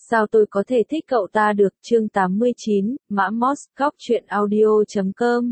Sao tôi có thể thích cậu ta được? Chương 89, Mã Moss, Góc Chuyện Audio.com.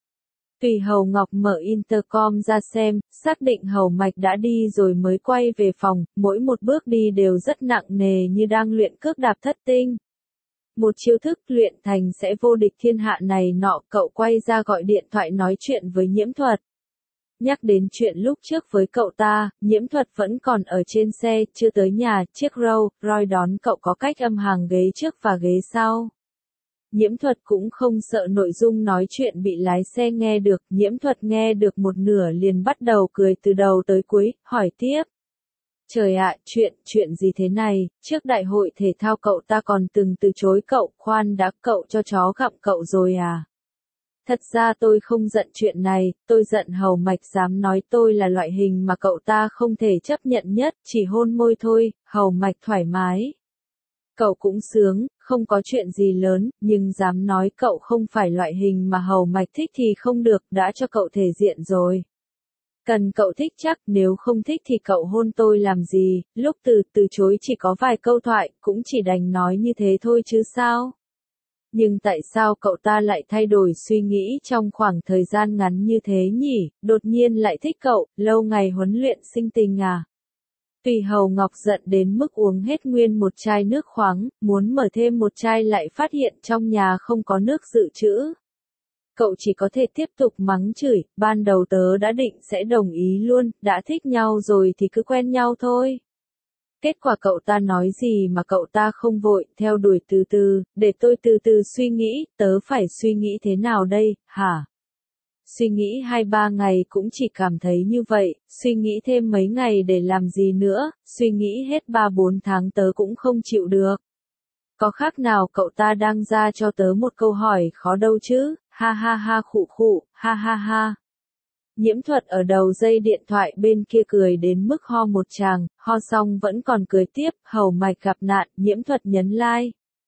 Tùy Hầu Ngọc mở intercom ra xem, xác định Hầu Mạch đã đi rồi mới quay về phòng, mỗi một bước đi đều rất nặng nề như đang luyện cước đạp thất tinh. Một chiêu thức luyện thành sẽ vô địch thiên hạ này nọ, cậu quay ra gọi điện thoại nói chuyện với Nhiễm Thuật. Nhắc đến chuyện lúc trước với cậu ta, Nhiễm Thuật vẫn còn ở trên xe, chưa tới nhà, chiếc Rolls Royce đón cậu có cách âm hàng ghế trước và ghế sau. Nhiễm Thuật cũng không sợ nội dung nói chuyện bị lái xe nghe được, Nhiễm Thuật nghe được một nửa liền bắt đầu cười từ đầu tới cuối, hỏi tiếp. Trời ạ, chuyện gì thế này, trước đại hội thể thao cậu ta còn từng từ chối cậu, khoan đã, cậu cho chó gặm cậu rồi à? Thật ra tôi không giận chuyện này, tôi giận Hầu Mạch dám nói tôi là loại hình mà cậu ta không thể chấp nhận nhất, chỉ hôn môi thôi, Hầu Mạch thoải mái. Cậu cũng sướng, không có chuyện gì lớn, nhưng dám nói cậu không phải loại hình mà Hầu Mạch thích thì không được, đã cho cậu thể diện rồi. Cần cậu thích chắc, nếu không thích thì cậu hôn tôi làm gì, lúc từ chối chỉ có vài câu thoại, cũng chỉ đành nói như thế thôi chứ sao. Nhưng tại sao cậu ta lại thay đổi suy nghĩ trong khoảng thời gian ngắn như thế nhỉ, đột nhiên lại thích cậu, lâu ngày huấn luyện sinh tình à? Tùy Hầu Ngọc giận đến mức uống hết nguyên một chai nước khoáng, muốn mở thêm một chai lại phát hiện trong nhà không có nước dự trữ. Cậu chỉ có thể tiếp tục mắng chửi, ban đầu tớ đã định sẽ đồng ý luôn, đã thích nhau rồi thì cứ quen nhau thôi. Kết quả cậu ta nói gì mà cậu ta không vội, theo đuổi từ từ, để tôi từ từ suy nghĩ, tớ phải suy nghĩ thế nào đây, hả? Suy nghĩ 2-3 ngày cũng chỉ cảm thấy như vậy, suy nghĩ thêm mấy ngày để làm gì nữa, suy nghĩ hết 3-4 tháng tớ cũng không chịu được. Có khác nào cậu ta đang ra cho tớ một câu hỏi khó đâu chứ, ha ha ha khụ khụ, ha ha ha. Nhiễm Thuật ở đầu dây điện thoại bên kia cười đến mức ho một tràng, ho xong vẫn còn cười tiếp, Hầu Mạch gặp nạn, Nhiễm Thuật nhấn like.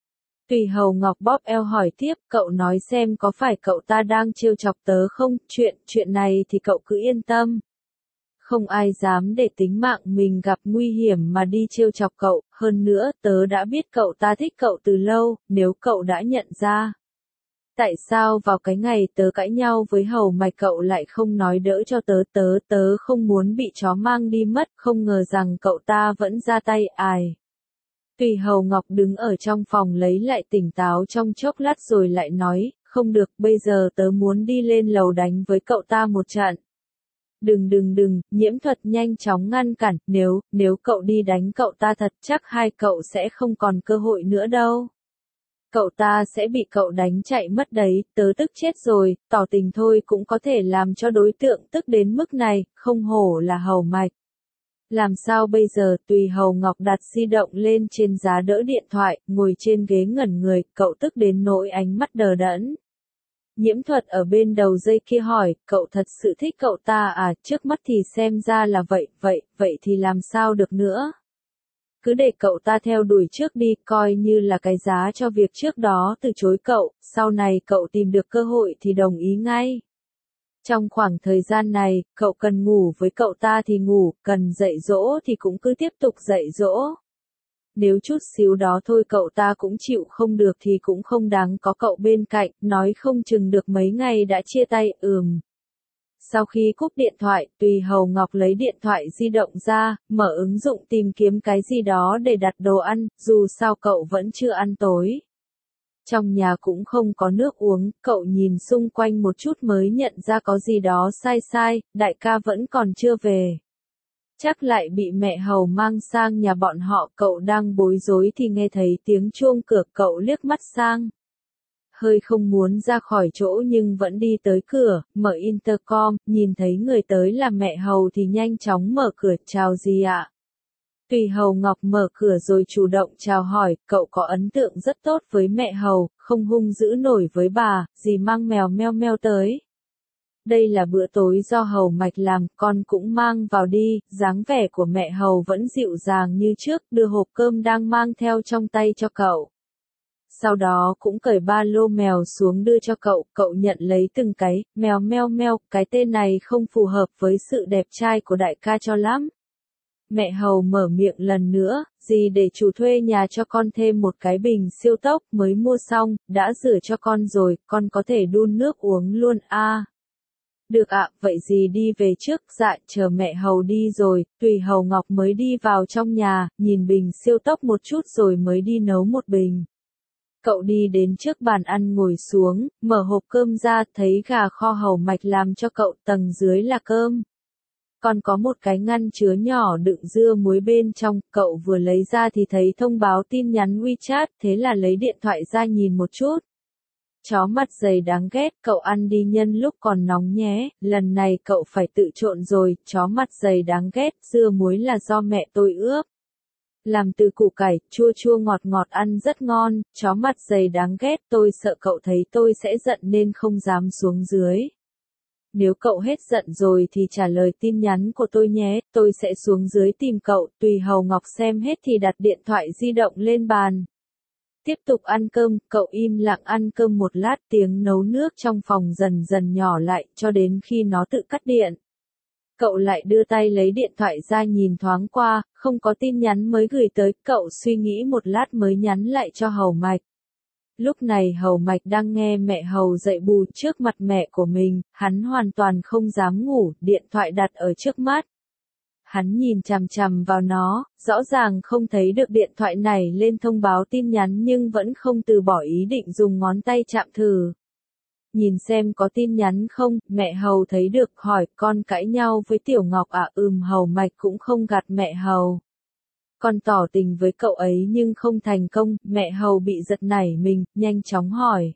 Tùy Hầu Ngọc bóp eo hỏi tiếp, cậu nói xem có phải cậu ta đang trêu chọc tớ không, chuyện này thì cậu cứ yên tâm. Không ai dám để tính mạng mình gặp nguy hiểm mà đi trêu chọc cậu, hơn nữa tớ đã biết cậu ta thích cậu từ lâu, nếu cậu đã nhận ra. Tại sao vào cái ngày tớ cãi nhau với Hầu Mạch cậu lại không nói đỡ cho tớ không muốn bị chó mang đi mất, không ngờ rằng cậu ta vẫn ra tay, ai. Tùy Hầu Ngọc đứng ở trong phòng lấy lại tỉnh táo trong chốc lát rồi lại nói, không được, bây giờ tớ muốn đi lên lầu đánh với cậu ta một trận. Đừng, Nhiễm Thuật nhanh chóng ngăn cản, nếu cậu đi đánh cậu ta thật chắc hai cậu sẽ không còn cơ hội nữa đâu. Cậu ta sẽ bị cậu đánh chạy mất đấy, tớ tức chết rồi, tỏ tình thôi cũng có thể làm cho đối tượng tức đến mức này, không hổ là Hầu Mạch. Làm sao bây giờ? Tùy Hầu Ngọc đặt di động lên trên giá đỡ điện thoại, ngồi trên ghế ngẩn người, cậu tức đến nỗi ánh mắt đờ đẫn. Nhiễm Thuật ở bên đầu dây kia hỏi, cậu thật sự thích cậu ta à, trước mắt thì xem ra là vậy thì làm sao được nữa. Cứ để cậu ta theo đuổi trước đi, coi như là cái giá cho việc trước đó từ chối cậu, sau này cậu tìm được cơ hội thì đồng ý ngay. Trong khoảng thời gian này, cậu cần ngủ với cậu ta thì ngủ, cần dạy dỗ thì cũng cứ tiếp tục dạy dỗ. Nếu chút xíu đó thôi cậu ta cũng chịu không được thì cũng không đáng có cậu bên cạnh, nói không chừng được mấy ngày đã chia tay, Sau khi cúp điện thoại, Tùy Hầu Ngọc lấy điện thoại di động ra, mở ứng dụng tìm kiếm cái gì đó để đặt đồ ăn, dù sao cậu vẫn chưa ăn tối. Trong nhà cũng không có nước uống, cậu nhìn xung quanh một chút mới nhận ra có gì đó sai, đại ca vẫn còn chưa về. Chắc lại bị mẹ Hầu mang sang nhà bọn họ, cậu đang bối rối thì nghe thấy tiếng chuông cửa, cậu liếc mắt sang. Hơi không muốn ra khỏi chỗ nhưng vẫn đi tới cửa, mở intercom, nhìn thấy người tới là mẹ Hầu thì nhanh chóng mở cửa, chào gì ạ? Tùy Hầu Ngọc mở cửa rồi chủ động chào hỏi, cậu có ấn tượng rất tốt với mẹ Hầu, không hung dữ nổi với bà, dì mang mèo meo tới. Đây là bữa tối do Hầu Mạch làm, con cũng mang vào đi, dáng vẻ của mẹ Hầu vẫn dịu dàng như trước, đưa hộp cơm đang mang theo trong tay cho cậu. Sau đó cũng cởi ba lô mèo xuống đưa cho cậu nhận lấy từng cái, mèo, cái tên này không phù hợp với sự đẹp trai của đại ca cho lắm. Mẹ Hầu mở miệng lần nữa, dì để chủ thuê nhà cho con thêm một cái bình siêu tốc mới mua xong, đã rửa cho con rồi, con có thể đun nước uống luôn à. Được ạ, vậy dì đi về trước, dạ, chờ mẹ Hầu đi rồi, Tùy Hầu Ngọc mới đi vào trong nhà, nhìn bình siêu tốc một chút rồi mới đi nấu một bình. Cậu đi đến trước bàn ăn ngồi xuống, mở hộp cơm ra, thấy gà kho Hầu Mạch làm cho cậu, tầng dưới là cơm. Còn có một cái ngăn chứa nhỏ đựng dưa muối bên trong, cậu vừa lấy ra thì thấy thông báo tin nhắn WeChat, thế là lấy điện thoại ra nhìn một chút. Chó mặt dày đáng ghét, cậu ăn đi nhân lúc còn nóng nhé, lần này cậu phải tự trộn rồi, chó mặt dày đáng ghét, dưa muối là do mẹ tôi ướp. Làm từ củ cải, chua chua ngọt ngọt ăn rất ngon, chó mặt dày đáng ghét, tôi sợ cậu thấy tôi sẽ giận nên không dám xuống dưới. Nếu cậu hết giận rồi thì trả lời tin nhắn của tôi nhé, tôi sẽ xuống dưới tìm cậu. Tùy Hầu Ngọc xem hết thì đặt điện thoại di động lên bàn. Tiếp tục ăn cơm, cậu im lặng ăn cơm một lát, tiếng nấu nước trong phòng dần dần nhỏ lại, cho đến khi nó tự cắt điện. Cậu lại đưa tay lấy điện thoại ra nhìn thoáng qua, không có tin nhắn mới gửi tới, cậu suy nghĩ một lát mới nhắn lại cho Hầu Mạch. Lúc này Hầu Mạch đang nghe mẹ Hầu dạy bù trước mặt mẹ của mình, hắn hoàn toàn không dám ngủ, điện thoại đặt ở trước mắt. Hắn nhìn chằm chằm vào nó, rõ ràng không thấy được điện thoại này lên thông báo tin nhắn nhưng vẫn không từ bỏ ý định dùng ngón tay chạm thử. Nhìn xem có tin nhắn không, mẹ Hầu thấy được, hỏi, con cãi nhau với Tiểu Ngọc à? Hầu Mạch cũng không gạt mẹ Hầu. Con tỏ tình với cậu ấy nhưng không thành công, mẹ Hầu bị giật nảy mình, nhanh chóng hỏi.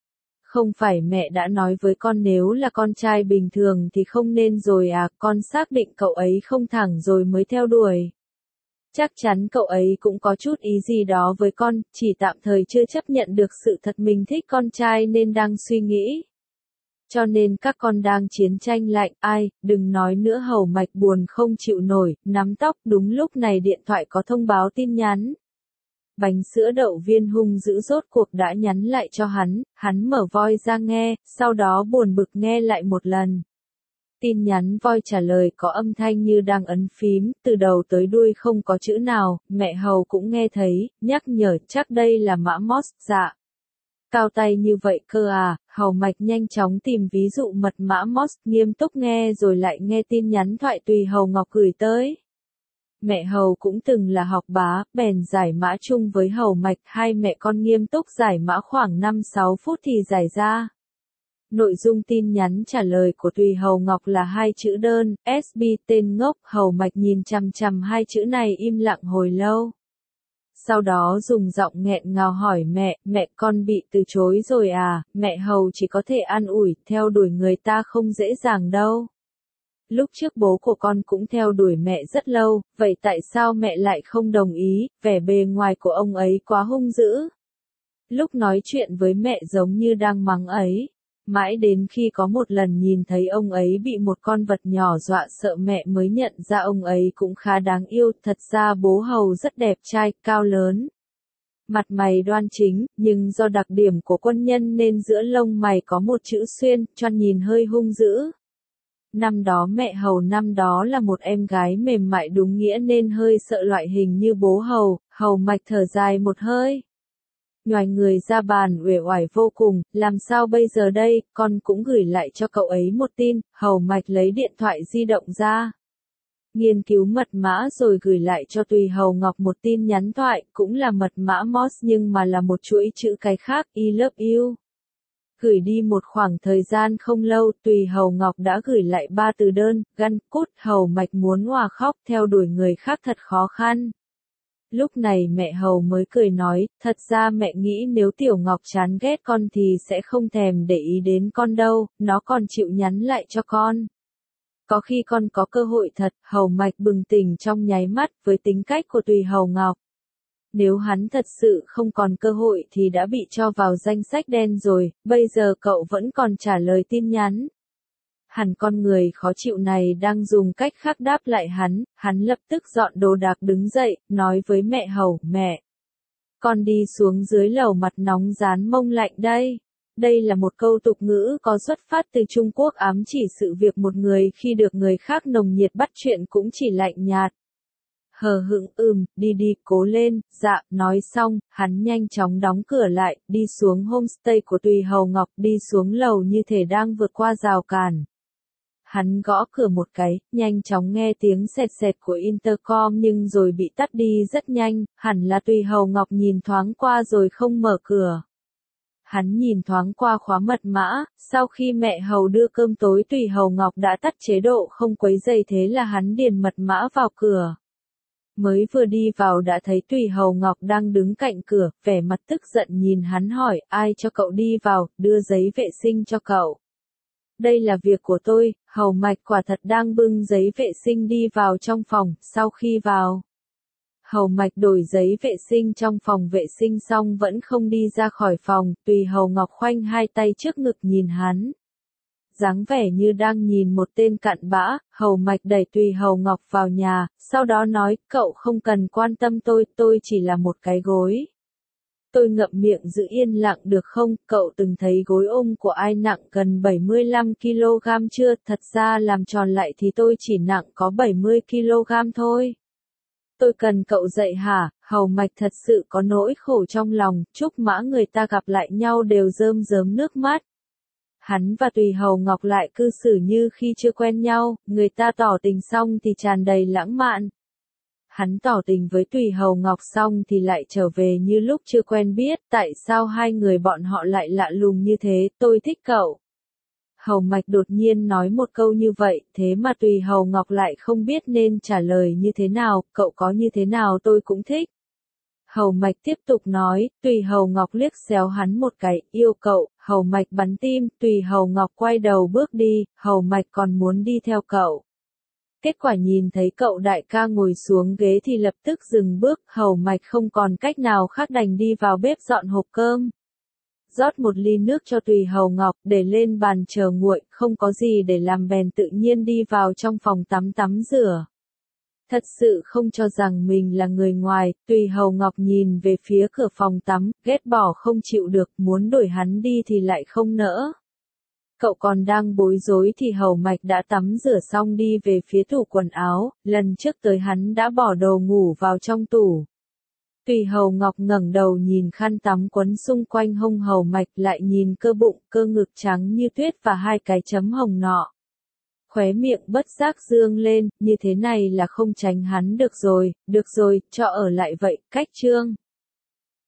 Không phải mẹ đã nói với con nếu là con trai bình thường thì không nên rồi à, con xác định cậu ấy không thẳng rồi mới theo đuổi. Chắc chắn cậu ấy cũng có chút ý gì đó với con, chỉ tạm thời chưa chấp nhận được sự thật mình thích con trai nên đang suy nghĩ. Cho nên các con đang chiến tranh lạnh, ai, đừng nói nữa. Hầu Mạch buồn không chịu nổi, nắm tóc, đúng lúc này điện thoại có thông báo tin nhắn. Bánh sữa đậu viên hung dữ rốt cuộc đã nhắn lại cho hắn mở voi ra nghe, sau đó buồn bực nghe lại một lần. Tin nhắn voi trả lời có âm thanh như đang ấn phím, từ đầu tới đuôi không có chữ nào, mẹ Hầu cũng nghe thấy, nhắc nhở, chắc đây là mã MOS, dạ. Cao tay như vậy cơ à, Hầu Mạch nhanh chóng tìm ví dụ mật mã MOS, nghiêm túc nghe rồi lại nghe tin nhắn thoại Tùy Hầu Ngọc gửi tới. Mẹ Hầu cũng từng là học bá, bèn giải mã chung với Hầu Mạch, hai mẹ con nghiêm túc giải mã khoảng 5-6 phút thì giải ra. Nội dung tin nhắn trả lời của Tùy Hầu Ngọc là hai chữ đơn, SB tên ngốc, Hầu Mạch nhìn chằm chằm hai chữ này im lặng hồi lâu. Sau đó dùng giọng nghẹn ngào hỏi mẹ con bị từ chối rồi à, mẹ Hầu chỉ có thể an ủi, theo đuổi người ta không dễ dàng đâu. Lúc trước bố của con cũng theo đuổi mẹ rất lâu, vậy tại sao mẹ lại không đồng ý, vẻ bề ngoài của ông ấy quá hung dữ. Lúc nói chuyện với mẹ giống như đang mắng ấy. Mãi đến khi có một lần nhìn thấy ông ấy bị một con vật nhỏ dọa sợ mẹ mới nhận ra ông ấy cũng khá đáng yêu, thật ra bố Hầu rất đẹp trai, cao lớn. Mặt mày đoan chính, nhưng do đặc điểm của quân nhân nên giữa lông mày có một chữ xuyên, cho nhìn hơi hung dữ. Năm đó mẹ Hầu năm đó là một em gái mềm mại đúng nghĩa nên hơi sợ loại hình như bố Hầu, Hầu Mạch thở dài một hơi. Nhoài người ra bàn uể oải vô cùng, làm sao bây giờ đây, con cũng gửi lại cho cậu ấy một tin, Hầu Mạch lấy điện thoại di động ra. Nghiên cứu mật mã rồi gửi lại cho Tùy Hầu Ngọc một tin nhắn thoại, cũng là mật mã MOS nhưng mà là một chuỗi chữ cái khác, I love you. Gửi đi một khoảng thời gian không lâu, Tùy Hầu Ngọc đã gửi lại 3 từ đơn, gân, cút, Hầu Mạch muốn òa khóc, theo đuổi người khác thật khó khăn. Lúc này mẹ Hầu mới cười nói, thật ra mẹ nghĩ nếu Tiểu Ngọc chán ghét con thì sẽ không thèm để ý đến con đâu, nó còn chịu nhắn lại cho con. Có khi con có cơ hội thật, Hầu Mạch bừng tỉnh trong nháy mắt với tính cách của Tùy Hầu Ngọc. Nếu hắn thật sự không còn cơ hội thì đã bị cho vào danh sách đen rồi, bây giờ cậu vẫn còn trả lời tin nhắn. Hẳn con người khó chịu này đang dùng cách khác đáp lại hắn lập tức dọn đồ đạc đứng dậy, nói với mẹ Hầu, mẹ. Con đi xuống dưới lầu mặt nóng rán mông lạnh đây. Đây là một câu tục ngữ có xuất phát từ Trung Quốc ám chỉ sự việc một người khi được người khác nồng nhiệt bắt chuyện cũng chỉ lạnh nhạt. hờ hững đi đi, cố lên, dạ, nói xong, hắn nhanh chóng đóng cửa lại, đi xuống homestay của Tùy Hầu Ngọc, đi xuống lầu như thể đang vượt qua rào cản. Hắn gõ cửa một cái, nhanh chóng nghe tiếng sẹt sẹt của intercom nhưng rồi bị tắt đi rất nhanh, hẳn là Tùy Hầu Ngọc nhìn thoáng qua rồi không mở cửa. Hắn nhìn thoáng qua khóa mật mã, sau khi mẹ Hầu đưa cơm tối Tùy Hầu Ngọc đã tắt chế độ không quấy rầy thế là hắn điền mật mã vào cửa. Mới vừa đi vào đã thấy Tùy Hầu Ngọc đang đứng cạnh cửa, vẻ mặt tức giận nhìn hắn hỏi, ai cho cậu đi vào, đưa giấy vệ sinh cho cậu. Đây là việc của tôi, Hầu Mạch quả thật đang bưng giấy vệ sinh đi vào trong phòng, sau khi vào. Hầu Mạch đổi giấy vệ sinh trong phòng vệ sinh xong vẫn không đi ra khỏi phòng, Tùy Hầu Ngọc khoanh hai tay trước ngực nhìn hắn. Dáng vẻ như đang nhìn một tên cặn bã, Hầu Mạch đẩy Tùy Hầu Ngọc vào nhà, sau đó nói, cậu không cần quan tâm tôi chỉ là một cái gối. Tôi ngậm miệng giữ yên lặng được không, cậu từng thấy gối ôm của ai nặng gần 75 kg chưa, thật ra làm tròn lại thì tôi chỉ nặng có 70 kg thôi. Tôi cần cậu dạy hả, Hầu Mạch thật sự có nỗi khổ trong lòng, Trúc Mã người ta gặp lại nhau đều rơm rớm nước mắt. Hắn và Tùy Hầu Ngọc lại cư xử như khi chưa quen nhau, người ta tỏ tình xong thì tràn đầy lãng mạn. Hắn tỏ tình với Tùy Hầu Ngọc xong thì lại trở về như lúc chưa quen biết, tại sao hai người bọn họ lại lạ lùng như thế, tôi thích cậu. Hầu Mạch đột nhiên nói một câu như vậy, thế mà Tùy Hầu Ngọc lại không biết nên trả lời như thế nào, cậu có như thế nào tôi cũng thích. Hầu Mạch tiếp tục nói, Tùy Hầu Ngọc liếc xéo hắn một cái, yêu cậu, Hầu Mạch bắn tim, Tùy Hầu Ngọc quay đầu bước đi, Hầu Mạch còn muốn đi theo cậu. Kết quả nhìn thấy cậu đại ca ngồi xuống ghế thì lập tức dừng bước, Hầu Mạch không còn cách nào khác đành đi vào bếp dọn hộp cơm. Rót một ly nước cho Tùy Hầu Ngọc, để lên bàn chờ nguội, không có gì để làm bèn tự nhiên đi vào trong phòng tắm rửa. Thật sự không cho rằng mình là người ngoài, Tùy Hầu Ngọc nhìn về phía cửa phòng tắm, ghét bỏ không chịu được, muốn đuổi hắn đi thì lại không nỡ. Cậu còn đang bối rối thì Hầu Mạch đã tắm rửa xong đi về phía tủ quần áo, lần trước tới hắn đã bỏ đồ ngủ vào trong tủ. Tùy Hầu Ngọc ngẩng đầu nhìn khăn tắm quấn xung quanh hông Hầu Mạch, lại nhìn cơ bụng, cơ ngực trắng như tuyết và hai cái chấm hồng nọ. Khóe miệng bất giác dương lên, như thế này là không tránh hắn được rồi, cho ở lại vậy, cách chương.